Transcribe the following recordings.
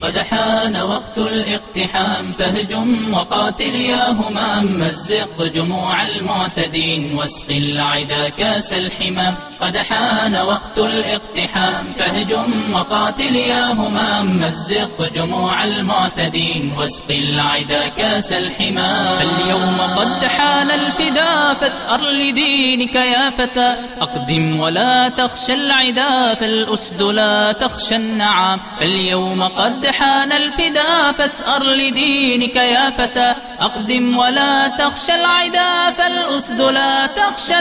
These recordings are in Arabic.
قد حان وقت الاقتحام فاهجم وقاتل يا همام، مزق جموع المعتدين واسق العدا كاس الحمام. قد حان وقت الاقتحام فاهجم وقاتل يا همام، مزق جموع المعتدين واسق العدا كاس الحمام. فاليوم قد حان الفدا فاثأر لدينك يا فتى، أقدم ولا تخشى العدا فالأسد لا تخشى النعام. فاليوم قد حان الفدا فاثأر لدينك يا فتى، أقدم ولا تخشى العدا فالأسد لا تخشى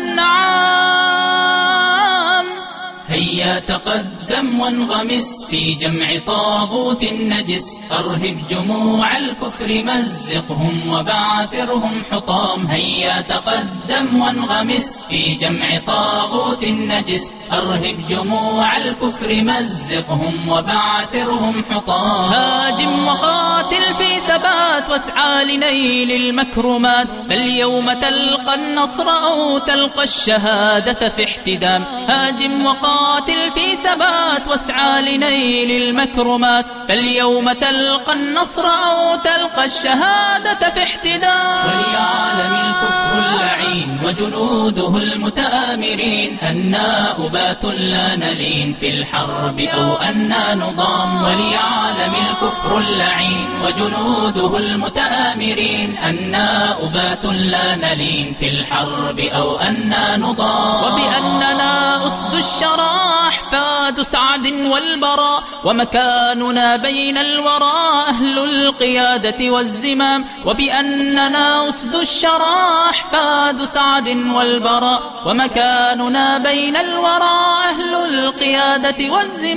النعام. هيا تقدم وانغمس في جمع طاغوت نجس، أرهب جموع الكفر مزقهم وبعثرهم حطام. هيا تقدم وانغمس في جمع طاغوت نجس، أرهب جموع الكفر مزقهم وبعثرهم حطام. هاجم وقاتل في ثبات واسعى لنيل المكرمات، فاليوم تلقى النصر أو تلقى الشهادة في احتدام. هاجم وقاتل في ثبات واسعى لنيل المكرمات، فاليوم تلقى النصر أو تلقى الشهادة في احتدام. وليعلم الكفر اللعين وجنوده المتآمرين أنا أبات لا نلين في الحرب أو أنا نضام. وليعلم الكفر اللعين وجنوده المتآمرين أنا أبات لا نلين في الحرب أو أنا نضام. وبأننا أسد الشرى أحفاد سعد والبراء، ومكاننا بين الورى أهل القيادة والزمام. وبأننا أسد الشرى أحفاد سعد والبراء، ومكاننا بين الورى أهل القيادة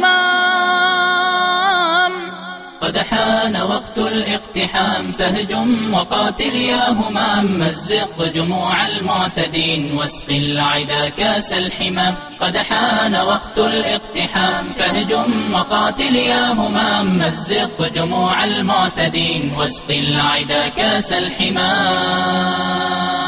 والزمام. قد حان وقت الاقتحام فاهجم وقاتل يا همام، مزق جموع المعتدين واسق العدا كاس الحمام. قد حان وقت الاقتحام فاهجم وقاتل يا همام، مزق جموع المعتدين واسق العدا كاس الحمام.